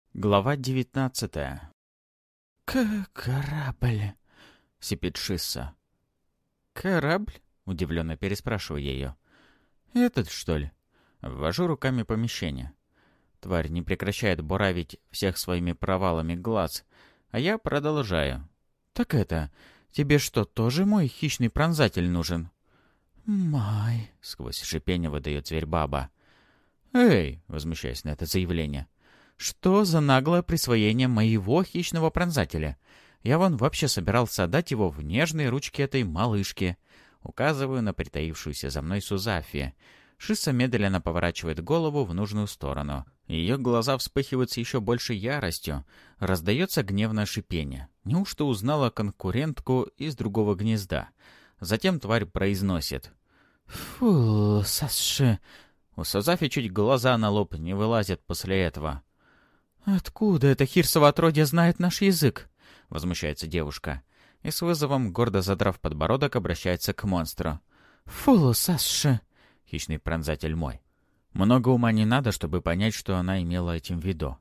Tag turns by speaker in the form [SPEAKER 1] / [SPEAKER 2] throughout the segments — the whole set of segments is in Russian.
[SPEAKER 1] Глава 19. «Корабль!» — сипит Шисса. «Корабль?» — удивленно переспрашиваю ее. «Этот, что ли?» Ввожу руками помещение. Тварь не прекращает буравить всех своими провалами глаз, а я продолжаю. «Так это, тебе что, тоже мой хищный пронзатель нужен?» «Май!» — сквозь шипение выдает зверь-баба. «Эй!» — возмущаюсь на это заявление. «Что за наглое присвоение моего хищного пронзателя? Я вон вообще собирался отдать его в нежные ручки этой малышки». Указываю на притаившуюся за мной Сузафи. Шисса медленно поворачивает голову в нужную сторону. Ее глаза вспыхивают с еще большей яростью. Раздается гневное шипение. Неужто узнала конкурентку из другого гнезда? Затем тварь произносит: «Фу, Саши!» У Сузафи чуть глаза на лоб не вылазят после этого. «Откуда это хирсово отродье знает наш язык?» — возмущается девушка. И с вызовом, гордо задрав подбородок, обращается к монстру. «Фу, Саши!» — хищный пронзатель мой. Много ума не надо, чтобы понять, что она имела этим в виду.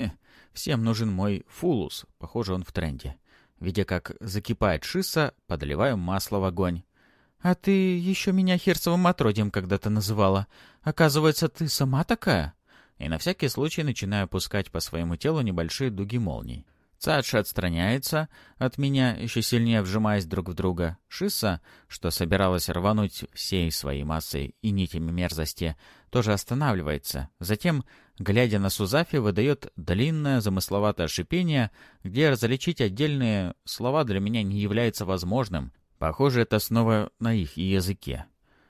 [SPEAKER 1] Всем нужен мой фулус, похоже, он в тренде. Видя, как закипает Шисса, подливаю масло в огонь. «А ты еще меня хирсовым отродьем когда-то называла. Оказывается, ты сама такая?» И на всякий случай начинаю пускать по своему телу небольшие дуги молний. Цадша отстраняется от меня, еще сильнее вжимаясь друг в друга. Шисса, что собиралась рвануть всей своей массой и нитями мерзости, тоже останавливается. Затем, глядя на Сузафи, выдает длинное замысловатое шипение, где различить отдельные слова для меня не является возможным. Похоже, это снова на их языке.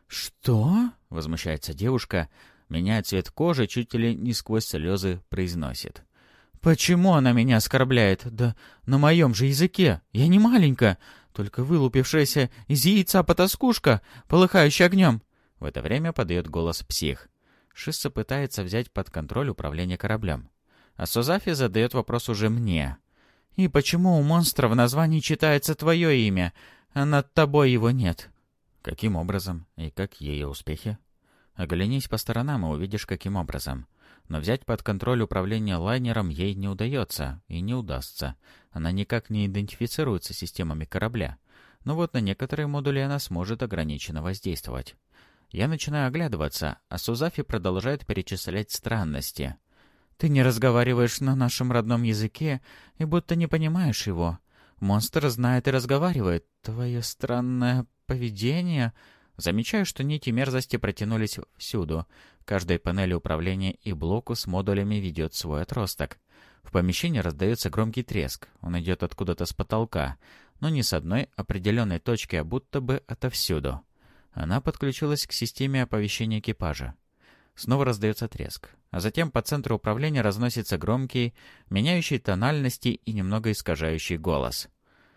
[SPEAKER 1] «Что?» — возмущается девушка, меняя цвет кожи, чуть ли не сквозь слезы произносит. «Почему она меня оскорбляет? Да на моем же языке. Я не маленькая, только вылупившаяся из яйца потаскушка, полыхающая огнем». В это время подает голос псих. Шисса пытается взять под контроль управление кораблем. А Сузафи задает вопрос уже мне. «И почему у монстра в названии читается твое имя, а над тобой его нет?» «Каким образом? И как ее успехи?» «Оглянись по сторонам и увидишь, каким образом». Но взять под контроль управление лайнером ей не удается и не удастся. Она никак не идентифицируется с системами корабля. Но вот на некоторые модули она сможет ограниченно воздействовать. Я начинаю оглядываться, а Сузафи продолжает перечислять странности. «Ты не разговариваешь на нашем родном языке и будто не понимаешь его. Монстр знает и разговаривает. Твое странное поведение...» Замечаю, что нити мерзости протянулись всюду. Каждой панели управления и блоку с модулями ведет свой отросток. В помещении раздается громкий треск. Он идет откуда-то с потолка, но не с одной определенной точки, а будто бы отовсюду. Она подключилась к системе оповещения экипажа. Снова раздается треск. А затем по центру управления разносится громкий, меняющий тональности и немного искажающий голос.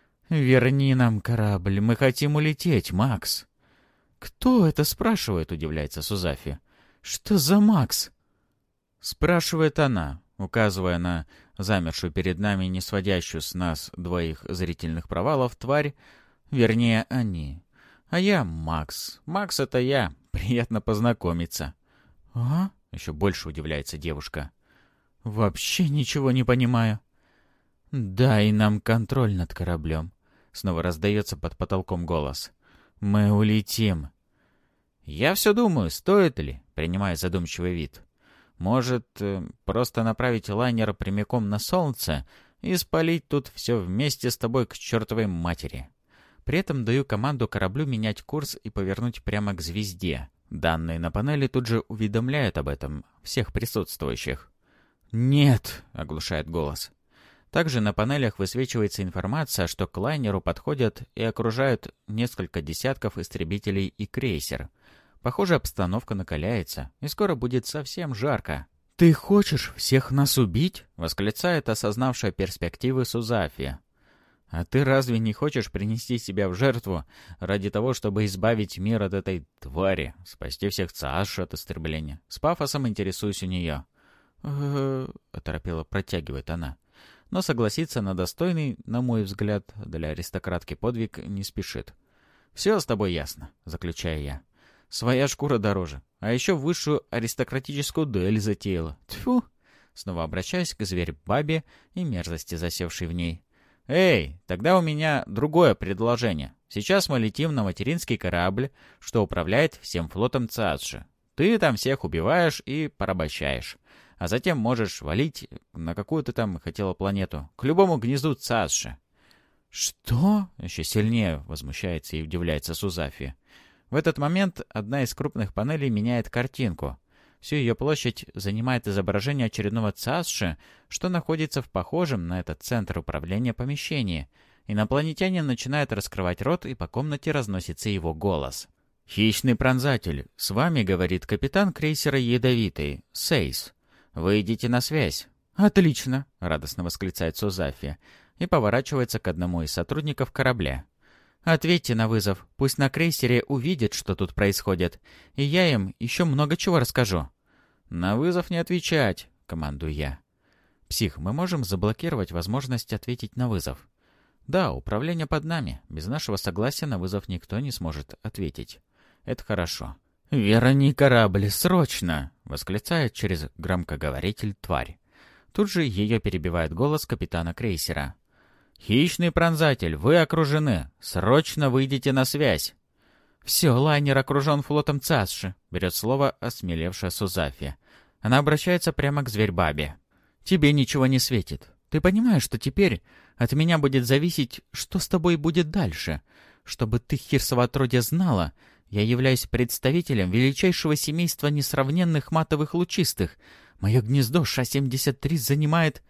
[SPEAKER 1] «Верни нам корабль, мы хотим улететь, Макс!» «Кто это спрашивает?» — удивляется Сузафи. «Что за Макс?» Спрашивает она, указывая на замершую перед нами, не сводящую с нас двоих зрительных провалов, тварь, вернее, они. А я Макс. Макс — это я. Приятно познакомиться. «А?» — еще больше удивляется девушка. «Вообще ничего не понимаю». «Дай нам контроль над кораблем», — снова раздается под потолком голос. «Мы улетим». «Я все думаю, стоит ли?» — принимая задумчивый вид. «Может, просто направить лайнер прямиком на солнце и спалить тут все вместе с тобой к чертовой матери?» При этом даю команду кораблю менять курс и повернуть прямо к звезде. Данные на панели тут же уведомляют об этом всех присутствующих. «Нет!» — оглушает голос. Также на панелях высвечивается информация, что к лайнеру подходят и окружают несколько десятков истребителей и крейсер. Похоже, обстановка накаляется, и скоро будет совсем жарко. «Ты хочешь всех нас убить?» — восклицает осознавшая перспективы Сузафи. «А ты разве не хочешь принести себя в жертву ради того, чтобы избавить мир от этой твари, спасти всех Цааш от истребления?» С пафосом интересуюсь у нее. Оторопело протягивает она. Но согласиться на достойный, на мой взгляд, для аристократки подвиг не спешит. «Все с тобой ясно», — заключаю я. «Своя шкура дороже. А еще высшую аристократическую дуэль затеяла. Тьфу!» Снова обращаюсь к зверь-бабе и мерзости, засевшей в ней. «Эй, тогда у меня другое предложение. Сейчас мы летим на материнский корабль, что управляет всем флотом Цааши. Ты там всех убиваешь и порабощаешь. А затем можешь валить на какую ты там хотела планету, к любому гнезду Цааши». «Что?» — еще сильнее возмущается и удивляется Сузафи. В этот момент одна из крупных панелей меняет картинку. Всю ее площадь занимает изображение очередного Цааши, что находится в похожем на этот центр управления помещении. Инопланетянин начинает раскрывать рот, и по комнате разносится его голос. «Хищный пронзатель, с вами, — говорит капитан крейсера Ядовитый, Сейс. Выйдите на связь». «Отлично!» — радостно восклицает Сузафи и поворачивается к одному из сотрудников корабля. «Ответьте на вызов. Пусть на крейсере увидят, что тут происходит, и я им еще много чего расскажу». «На вызов не отвечать», — командую я. «Псих, мы можем заблокировать возможность ответить на вызов?» «Да, управление под нами. Без нашего согласия на вызов никто не сможет ответить». «Это хорошо». «Верни корабль, срочно!» — восклицает через громкоговоритель тварь. Тут же ее перебивает голос капитана крейсера. «Хищный пронзатель, вы окружены. Срочно выйдите на связь». «Все, лайнер окружен флотом Цааши», — берет слово осмелевшая Сузафи. Она обращается прямо к зверь-бабе. «Тебе ничего не светит. Ты понимаешь, что теперь от меня будет зависеть, что с тобой будет дальше? Чтобы ты, Хирсово отродье, знала, я являюсь представителем величайшего семейства несравненных матовых лучистых. Мое гнездо Ша-73 занимает...»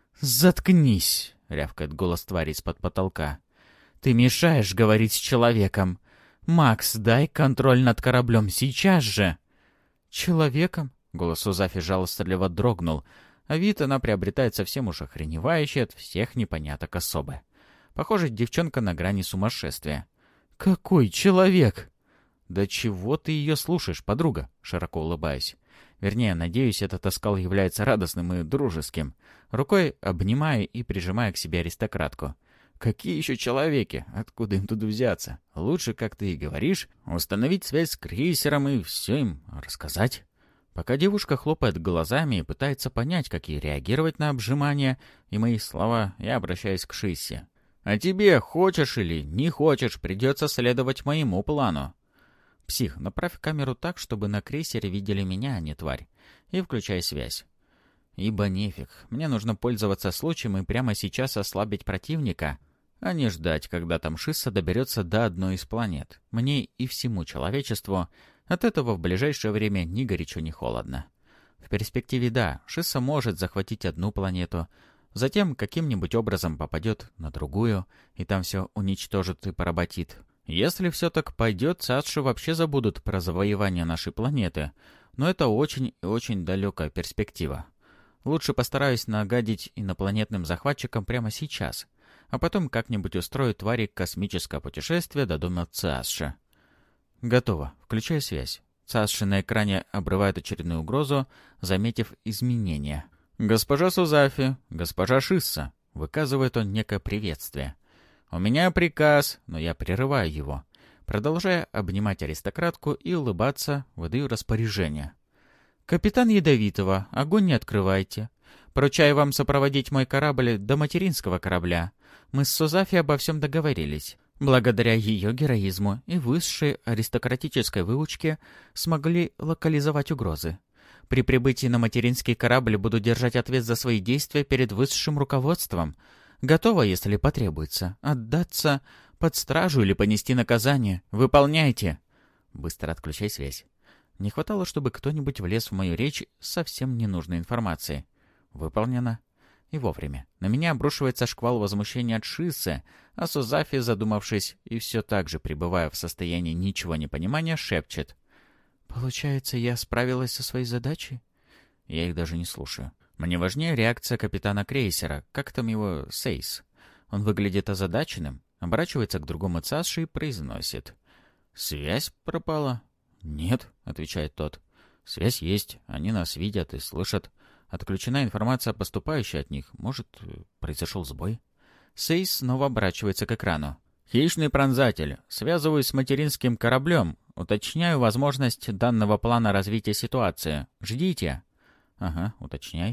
[SPEAKER 1] «Заткнись!» — рявкает голос твари из-под потолка. «Ты мешаешь говорить с человеком. Макс, дай контроль над кораблем сейчас же!» «Человеком?» — голос Сузафи жалостливо дрогнул, а вид она приобретает совсем уж охреневающий от всех непоняток особы. Похоже, девчонка на грани сумасшествия. «Какой человек?» «Да чего ты ее слушаешь, подруга?» — широко улыбаюсь. Вернее, надеюсь, этот оскал является радостным и дружеским. Рукой обнимаю и прижимаю к себе аристократку. «Какие еще человеки? Откуда им тут взяться? Лучше, как ты и говоришь, установить связь с крейсером и все им рассказать». Пока девушка хлопает глазами и пытается понять, как ей реагировать на обжимание и мои слова, я обращаюсь к Шиссе. «А тебе, хочешь или не хочешь, придется следовать моему плану». «Псих, направь камеру так, чтобы на крейсере видели меня, а не тварь, и включай связь». «Ибо нефиг. Мне нужно пользоваться случаем и прямо сейчас ослабить противника, а не ждать, когда там Шисса доберется до одной из планет. Мне и всему человечеству от этого в ближайшее время ни горячо, ни холодно. В перспективе, да, Шисса может захватить одну планету, затем каким-нибудь образом попадет на другую, и там все уничтожит и поработит. Если все так пойдет, Цааши вообще забудут про завоевание нашей планеты, но это очень и очень далекая перспектива. Лучше постараюсь нагадить инопланетным захватчикам прямо сейчас, а потом как-нибудь устрою твари космическое путешествие до дома Цааши». «Готово. Включай связь». Цааши на экране обрывает очередную угрозу, заметив изменения. «Госпожа Сузафи, госпожа Шисса», — выказывает он некое приветствие. «У меня приказ, но я прерываю его. Продолжая обнимать аристократку и улыбаться, выдаю распоряжение. «Капитан Ядовитого, огонь не открывайте. Поручаю вам сопроводить мой корабль до материнского корабля. Мы с Сузафи обо всем договорились. Благодаря ее героизму и высшей аристократической выучке смогли локализовать угрозы. При прибытии на материнский корабль буду держать ответ за свои действия перед высшим руководством. Готова, если потребуется, отдаться под стражу или понести наказание. Выполняйте!» Быстро отключай связь. Не хватало, чтобы кто-нибудь влез в мою речь с совсем ненужной информацией. Выполнено. И вовремя. На меня обрушивается шквал возмущения от Шиссы, а Сузафи, задумавшись и все так же пребывая в состоянии ничего не понимания, шепчет. «Получается, я справилась со своей задачей?» Я их даже не слушаю. Мне важнее реакция капитана крейсера, как там его, Сейс. Он выглядит озадаченным, оборачивается к другому Цааши и произносит. «Связь пропала?» «Нет», — отвечает тот. «Связь есть, они нас видят и слышат. Отключена информация, поступающая от них. Может, произошел сбой?» Сейс снова оборачивается к экрану. «Хищный пронзатель. Связываюсь с материнским кораблем. Уточняю возможность данного плана развития ситуации. Ждите». «Ага, уточняй».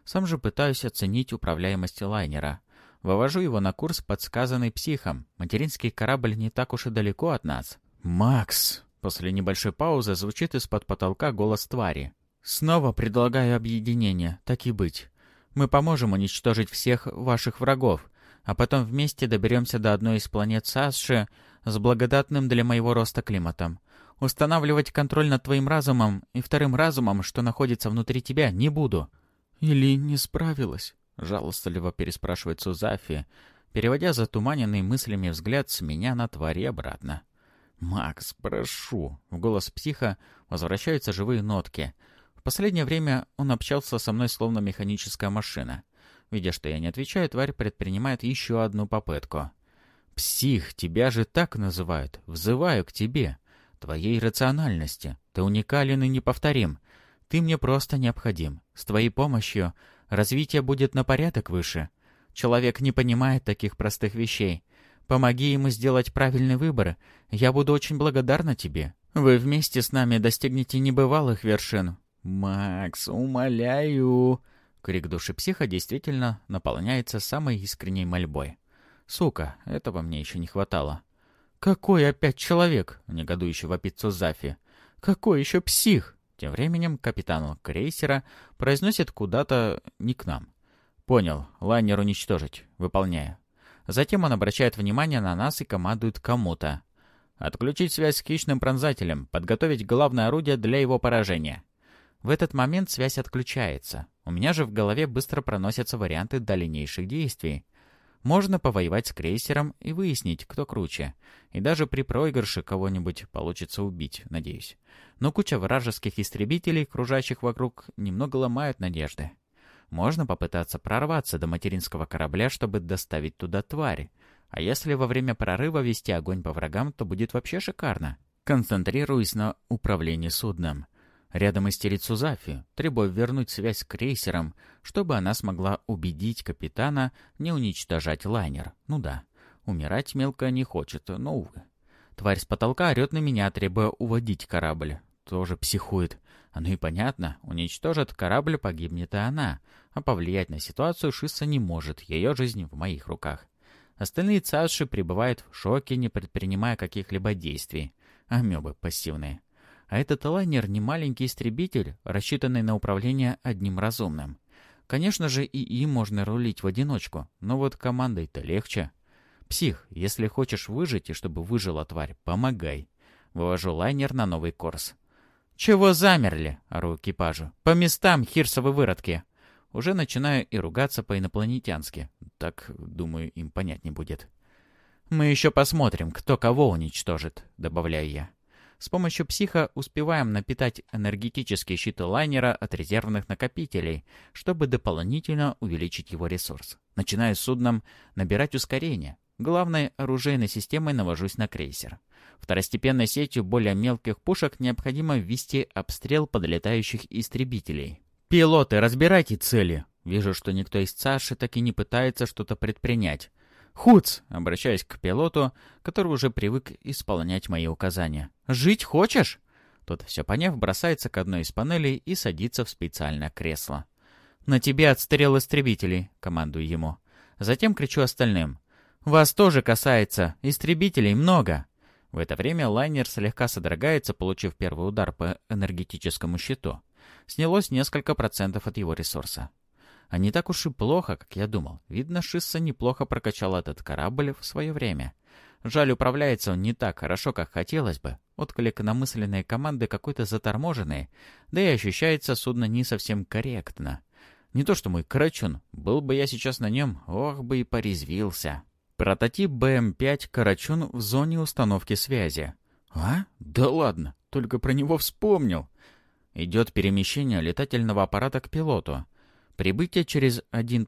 [SPEAKER 1] Сам же пытаюсь оценить управляемость лайнера. Вывожу его на курс, подсказанный психом. Материнский корабль не так уж и далеко от нас. «Макс!» После небольшой паузы звучит из-под потолка голос твари. «Снова предлагаю объединение, так и быть. Мы поможем уничтожить всех ваших врагов, а потом вместе доберемся до одной из планет Сасши с благодатным для моего роста климатом. Устанавливать контроль над твоим разумом и вторым разумом, что находится внутри тебя, не буду». «Или не справилась?» — жалостливо переспрашивает Сузафи, переводя затуманенный мыслями взгляд с меня на твари обратно. «Макс, прошу!» — в голос психа возвращаются живые нотки. В последнее время он общался со мной словно механическая машина. Видя, что я не отвечаю, тварь предпринимает еще одну попытку. «Псих, тебя же так называют. Взываю к тебе. Твоей рациональности. Ты уникален и неповторим. Ты мне просто необходим. С твоей помощью развитие будет на порядок выше. Человек не понимает таких простых вещей. Помоги ему сделать правильный выбор. Я буду очень благодарна тебе. Вы вместе с нами достигнете небывалых вершин». «Макс, умоляю!» Крик души психа действительно наполняется самой искренней мольбой. «Сука, этого мне еще не хватало». «Какой опять человек?» — негодующе вопит Сузафи. «Какой еще псих?» Тем временем капитан крейсера произносит куда-то не к нам. «Понял. Лайнер уничтожить. Выполняю». Затем он обращает внимание на нас и командует кому-то. «Отключить связь с хищным пронзателем. Подготовить главное орудие для его поражения». В этот момент связь отключается. У меня же в голове быстро проносятся варианты дальнейших действий. Можно повоевать с крейсером и выяснить, кто круче. И даже при проигрыше кого-нибудь получится убить, надеюсь. Но куча вражеских истребителей, кружащих вокруг, немного ломают надежды. Можно попытаться прорваться до материнского корабля, чтобы доставить туда тварь. А если во время прорыва вести огонь по врагам, то будет вообще шикарно. Концентрируюсь на управлении судном. Рядом истерит Сузафи, требуя вернуть связь с крейсером, чтобы она смогла убедить капитана не уничтожать лайнер. Ну да, умирать мелко не хочет, но увы. Тварь с потолка орет на меня, требуя уводить корабль. Тоже психует. Ну и понятно, уничтожит корабль, погибнет и она. А повлиять на ситуацию Шисса не может, ее жизнь в моих руках. Остальные цаши пребывают в шоке, не предпринимая каких-либо действий. Амебы пассивные. А этот лайнер не маленький истребитель, рассчитанный на управление одним разумным. Конечно же, и им можно рулить в одиночку, но вот командой-то легче. «Псих, если хочешь выжить и чтобы выжила тварь, помогай». Вывожу лайнер на новый курс. «Чего замерли?» — ору экипажу. «По местам, хирсовы выродки!» Уже начинаю и ругаться по-инопланетянски. Так, думаю, им понятнее будет. «Мы еще посмотрим, кто кого уничтожит», — добавляю я. С помощью психа успеваем напитать энергетические щиты лайнера от резервных накопителей, чтобы дополнительно увеличить его ресурс. Начинаю с судном набирать ускорение. Главной оружейной системой навожусь на крейсер. Второстепенной сетью более мелких пушек необходимо ввести обстрел подлетающих истребителей. «Пилоты, разбирайте цели!» Вижу, что никто из Цаши так и не пытается что-то предпринять. «Хуц!» — обращаясь к пилоту, который уже привык исполнять мои указания. «Жить хочешь?» Тот, все поняв, бросается к одной из панелей и садится в специальное кресло. «На тебе отстрел истребителей!» — командую ему. Затем кричу остальным. «Вас тоже касается! Истребителей много!» В это время лайнер слегка содрогается, получив первый удар по энергетическому щиту. Снялось несколько процентов от его ресурса. А не так уж и плохо, как я думал. Видно, Шисса неплохо прокачал этот корабль в свое время. Жаль, управляется он не так хорошо, как хотелось бы. Отклик на мысленные команды какой-то заторможенный, да и ощущается судно не совсем корректно. Не то что мой Карачун, был бы я сейчас на нем, ох бы и порезвился. Прототип БМ-5 Карачун в зоне установки связи. А? Да ладно, только про него вспомнил. Идет перемещение летательного аппарата к пилоту. Прибытие через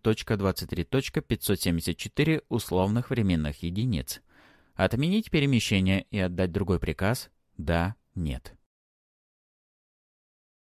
[SPEAKER 1] 1.23.574 условных временных единиц. Отменить перемещение и отдать другой приказ? Да, нет.